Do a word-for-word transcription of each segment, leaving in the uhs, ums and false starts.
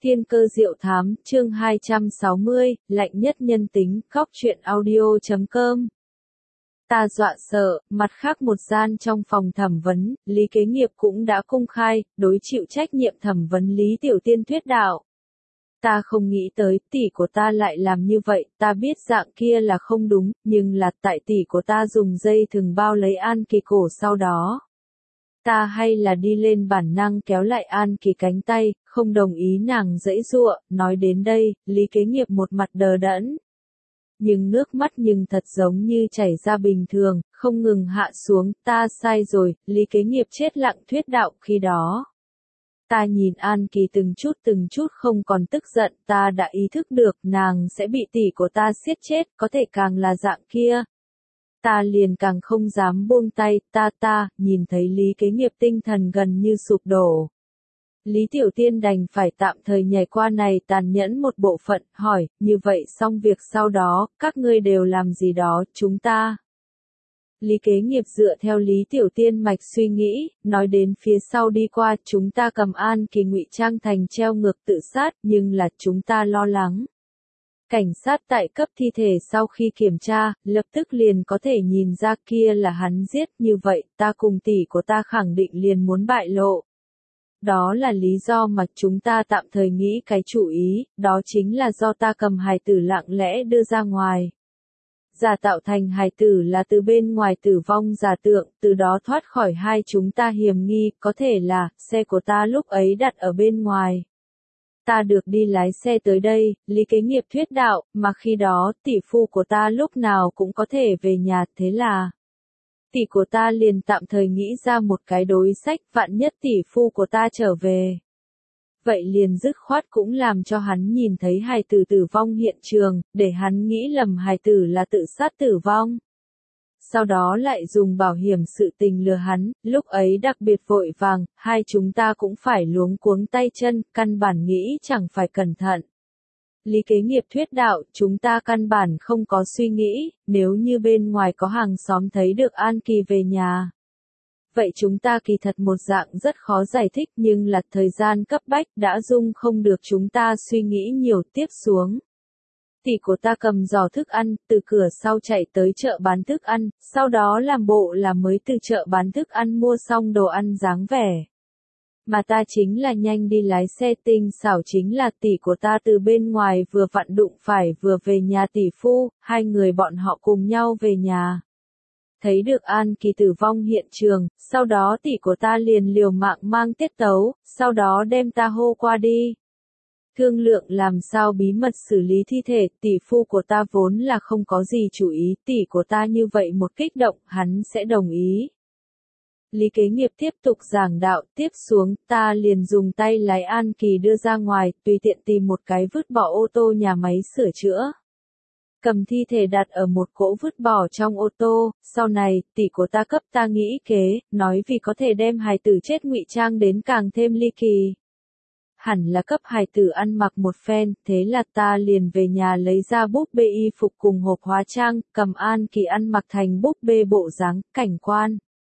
Thiên cơ diệu thám, chương hai trăm sáu mươi, lạnh nhất nhân tính, khóc chuyện audio chấm com. Ta dọa sợ, mặt khác một gian trong phòng thẩm vấn, Lý Kế Nghiệp cũng đã công khai, đối chịu trách nhiệm thẩm vấn Lý Tiểu Tiên thuyết đạo. Ta không nghĩ tới, tỷ của ta lại làm như vậy, ta biết dạng kia là không đúng, nhưng là tại tỷ của ta dùng dây thừng bao lấy An Kỳ cổ sau đó. Ta hay là đi lên bản năng kéo lại An Kỳ cánh tay, không đồng ý nàng giãy giụa, nói đến đây, Lý Kế Nghiệp một mặt đờ đẫn. Nhưng nước mắt nhưng thật giống như chảy ra bình thường, không ngừng hạ xuống, ta sai rồi, Lý Kế Nghiệp chết lặng thuyết đạo khi đó. Ta nhìn An Kỳ từng chút từng chút không còn tức giận, ta đã ý thức được nàng sẽ bị tỷ của ta siết chết, có thể càng là dạng kia. Ta liền càng không dám buông tay, ta ta, nhìn thấy Lý Kế Nghiệp tinh thần gần như sụp đổ. Lý Tiểu Tiên đành phải tạm thời nhảy qua này tàn nhẫn một bộ phận, hỏi, như vậy xong việc sau đó, các ngươi đều làm gì đó, chúng ta. Lý Kế Nghiệp dựa theo Lý Tiểu Tiên mạch suy nghĩ, nói đến phía sau đi qua, chúng ta cầm An Kỳ ngụy trang thành treo ngược tự sát, nhưng là chúng ta lo lắng. Cảnh sát tại cấp thi thể sau khi kiểm tra, lập tức liền có thể nhìn ra kia là hắn giết, như vậy, ta cùng tỷ của ta khẳng định liền muốn bại lộ. Đó là lý do mà chúng ta tạm thời nghĩ cái chủ ý, đó chính là do ta cầm hài tử lặng lẽ đưa ra ngoài. Giả tạo thành hài tử là từ bên ngoài tử vong giả tượng, từ đó thoát khỏi hai chúng ta hiểm nghi, có thể là, xe của ta lúc ấy đặt ở bên ngoài. Ta được đi lái xe tới đây, Lý Kế Nghiệp thuyết đạo, mà khi đó, tỷ phu của ta lúc nào cũng có thể về nhà, thế là. Tỷ của ta liền tạm thời nghĩ ra một cái đối sách, vạn nhất tỷ phu của ta trở về. Vậy liền dứt khoát cũng làm cho hắn nhìn thấy hài tử tử vong hiện trường, để hắn nghĩ lầm hài tử là tự sát tử vong. Sau đó lại dùng bảo hiểm sự tình lừa hắn, lúc ấy đặc biệt vội vàng, hai chúng ta cũng phải luống cuống tay chân, căn bản nghĩ chẳng phải cẩn thận. Lý Kế Nghiệp thuyết đạo, chúng ta căn bản không có suy nghĩ, nếu như bên ngoài có hàng xóm thấy được An Kỳ về nhà. Vậy chúng ta kỳ thật một dạng rất khó giải thích nhưng là thời gian cấp bách đã dung không được chúng ta suy nghĩ nhiều tiếp xuống. Tỷ của ta cầm giỏ thức ăn, từ cửa sau chạy tới chợ bán thức ăn, sau đó làm bộ là mới từ chợ bán thức ăn mua xong đồ ăn dáng vẻ. Mà ta chính là nhanh đi lái xe tinh xảo chính là tỷ của ta từ bên ngoài vừa vặn đụng phải vừa về nhà tỷ phu, hai người bọn họ cùng nhau về nhà. Thấy được An Kỳ tử vong hiện trường, sau đó tỷ của ta liền liều mạng mang tiết tấu, sau đó đem ta hô qua đi. Thương lượng làm sao bí mật xử lý thi thể, tỷ phu của ta vốn là không có gì chủ ý, tỷ của ta như vậy một kích động, hắn sẽ đồng ý. Lý Kế Nghiệp tiếp tục giảng đạo, tiếp xuống, ta liền dùng tay lái An Kỳ đưa ra ngoài, tùy tiện tìm một cái vứt bỏ ô tô nhà máy sửa chữa. Cầm thi thể đặt ở một cỗ vứt bỏ trong ô tô, sau này, tỷ của ta cấp ta nghĩ kế, nói vì có thể đem hài tử chết ngụy trang đến càng thêm ly kỳ. Hẳn là cấp hài tử ăn mặc một phen, thế là ta liền về nhà lấy ra búp bê y phục cùng hộp hóa trang, cầm An Kỳ ăn mặc thành búp bê bộ dáng, cảnh quan.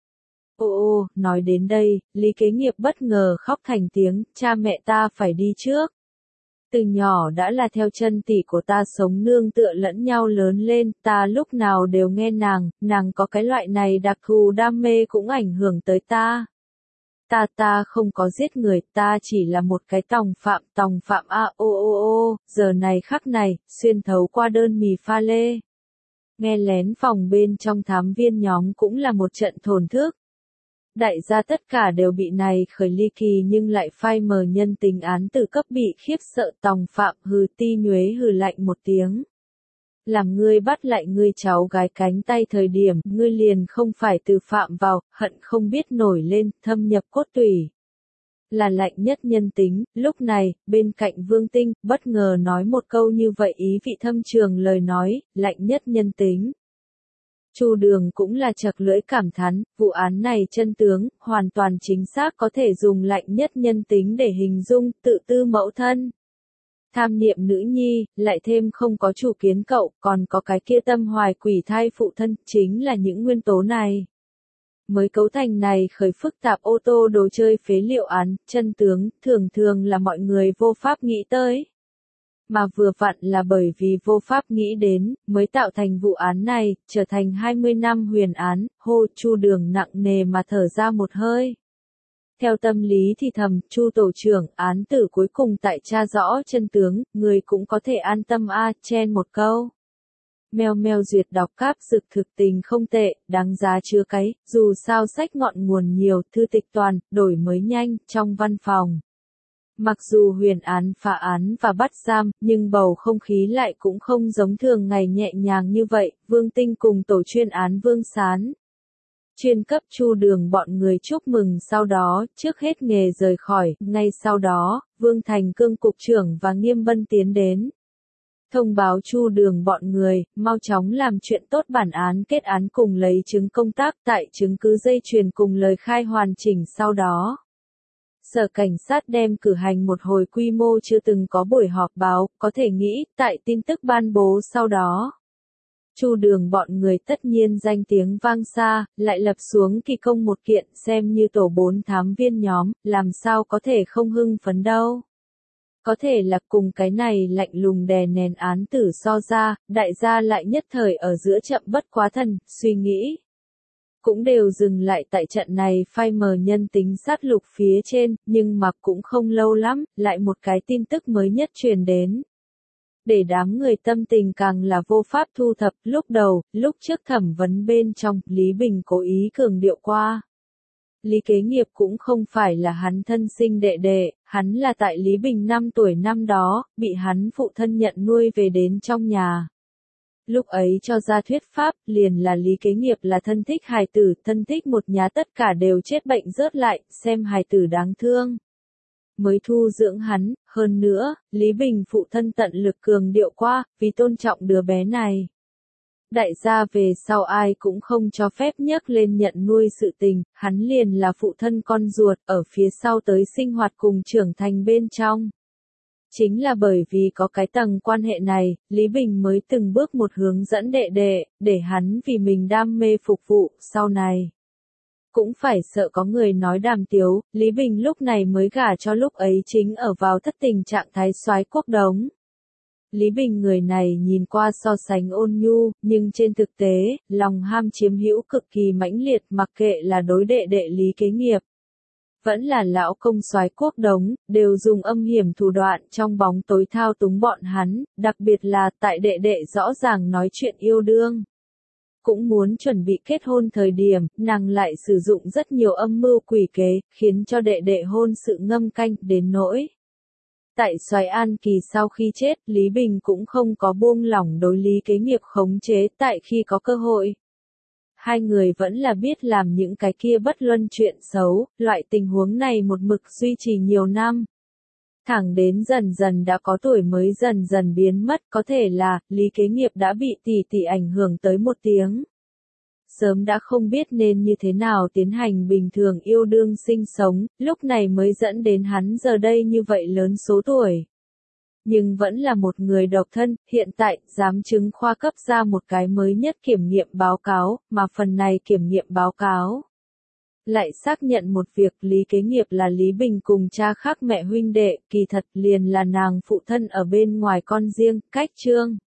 Ô ô, nói đến đây, Lý Kế Nghiệp bất ngờ khóc thành tiếng, cha mẹ ta phải đi trước. Từ nhỏ đã là theo chân tỷ của ta sống nương tựa lẫn nhau lớn lên, ta lúc nào đều nghe nàng, nàng có cái loại này đặc thù đam mê cũng ảnh hưởng tới ta. Ta ta không có giết người, ta chỉ là một cái tòng phạm, tòng phạm a ô ô ô, giờ này khắc này, xuyên thấu qua đơn mì pha lê. Nghe lén phòng bên trong thám viên nhóm cũng là một trận thổn thức. Đại gia tất cả đều bị này khởi ly kỳ nhưng lại phai mờ nhân tình án tử cấp bị khiếp sợ tòng phạm hừ ti nhuế hừ lạnh một tiếng. Làm ngươi bắt lại ngươi cháu gái cánh tay thời điểm, ngươi liền không phải từ phạm vào, hận không biết nổi lên, thâm nhập cốt tủy. Là lạnh nhất nhân tính, lúc này, bên cạnh Vương Tinh, bất ngờ nói một câu như vậy ý vị thâm trường lời nói, lạnh nhất nhân tính. Chu Đường cũng là chật lưỡi cảm thán, vụ án này chân tướng, hoàn toàn chính xác có thể dùng lạnh nhất nhân tính để hình dung, tự tư mẫu thân. Tham niệm nữ nhi, lại thêm không có chủ kiến cậu, còn có cái kia tâm hoài quỷ thai phụ thân, chính là những nguyên tố này. mới cấu thành này khởi phức tạp ô tô đồ chơi phế liệu án, chân tướng, thường thường là mọi người vô pháp nghĩ tới. Mà vừa vặn là bởi vì vô pháp nghĩ đến, mới tạo thành vụ án này, trở thành hai mươi năm huyền án, hô Chu Đường nặng nề mà thở ra một hơi. Theo tâm lý thì thầm, Chu tổ trưởng, án tử cuối cùng tại tra rõ chân tướng, người cũng có thể an tâm a, chen một câu. Meo meo duyệt đọc cáp dực thực tình không tệ, đáng giá chứa cái, dù sao sách ngọn nguồn nhiều, thư tịch toàn, đổi mới nhanh, trong văn phòng. Mặc dù huyền án phá án và bắt giam, nhưng bầu không khí lại cũng không giống thường ngày nhẹ nhàng như vậy, Vương Tinh cùng tổ chuyên án Vương Sán. Chuyên cấp Chu Đường bọn người chúc mừng sau đó, trước hết nghề rời khỏi, ngay sau đó, Vương Thành Cương cục trưởng và Nghiêm Bân tiến đến. Thông báo Chu Đường bọn người, mau chóng làm chuyện tốt bản án kết án cùng lấy chứng công tác tại chứng cứ dây chuyền cùng lời khai hoàn chỉnh sau đó. Sở Cảnh sát đem cử hành một hồi quy mô chưa từng có buổi họp báo, có thể nghĩ, tại tin tức ban bố sau đó. Chu Đường bọn người tất nhiên danh tiếng vang xa, lại lập xuống kỳ công một kiện xem như tổ bốn thám viên nhóm, làm sao có thể không hưng phấn đâu. Có thể là cùng cái này lạnh lùng đè nén án tử so ra, đại gia lại nhất thời ở giữa chậm bất quá thần, suy nghĩ. Cũng đều dừng lại tại trận này phai mờ nhân tính sát lục phía trên, nhưng mà cũng không lâu lắm, lại một cái tin tức mới nhất truyền đến. Để đám người tâm tình càng là vô pháp thu thập, lúc đầu, lúc trước thẩm vấn bên trong, Lý Bình cố ý cường điệu qua. Lý Kế Nghiệp cũng không phải là hắn thân sinh đệ đệ, hắn là tại Lý Bình năm tuổi năm đó, bị hắn phụ thân nhận nuôi về đến trong nhà. Lúc ấy cho ra thuyết pháp, liền là Lý Kế Nghiệp là thân thích hài tử, thân thích một nhà tất cả đều chết bệnh rớt lại, xem hài tử đáng thương. Mới thu dưỡng hắn, hơn nữa, Lý Bình phụ thân tận lực cường điệu qua, vì tôn trọng đứa bé này. Đại gia về sau ai cũng không cho phép nhắc lên nhận nuôi sự tình, hắn liền là phụ thân con ruột, ở phía sau tới sinh hoạt cùng trưởng thành bên trong. Chính là bởi vì có cái tầng quan hệ này, Lý Bình mới từng bước một hướng dẫn đệ đệ, để hắn vì mình đam mê phục vụ, sau này. Cũng phải sợ có người nói đàm tiếu, Lý Bình lúc này mới gả cho lúc ấy chính ở vào thất tình trạng thái soái quốc đống. Lý Bình người này nhìn qua so sánh ôn nhu, nhưng trên thực tế, lòng ham chiếm hữu cực kỳ mãnh liệt mặc kệ là đối đệ đệ Lý Kế Nghiệp. Vẫn là lão công soái quốc đống, đều dùng âm hiểm thủ đoạn trong bóng tối thao túng bọn hắn, đặc biệt là tại đệ đệ rõ ràng nói chuyện yêu đương. Cũng muốn chuẩn bị kết hôn thời điểm, nàng lại sử dụng rất nhiều âm mưu quỷ kế, khiến cho đệ đệ hôn sự ngâm canh đến nỗi. Tại Soái An Kỳ sau khi chết, Lý Bình cũng không có buông lỏng đối Lý Kế Nghiệp khống chế tại khi có cơ hội. Hai người vẫn là biết làm những cái kia bất luân chuyện xấu, loại tình huống này một mực duy trì nhiều năm. Thẳng đến dần dần đã có tuổi mới dần dần biến mất, có thể là, Lý Kế Nghiệp đã bị tỷ tỷ ảnh hưởng tới một tiếng. Sớm đã không biết nên như thế nào tiến hành bình thường yêu đương sinh sống, lúc này mới dẫn đến hắn giờ đây như vậy lớn số tuổi. Nhưng vẫn là một người độc thân, hiện tại, giám chứng khoa cấp ra một cái mới nhất kiểm nghiệm báo cáo, mà phần này kiểm nghiệm báo cáo lại xác nhận một việc Lý Kế Nghiệp là Lý Bình cùng cha khác mẹ huynh đệ, kỳ thật liền là nàng phụ thân ở bên ngoài con riêng, cách trương.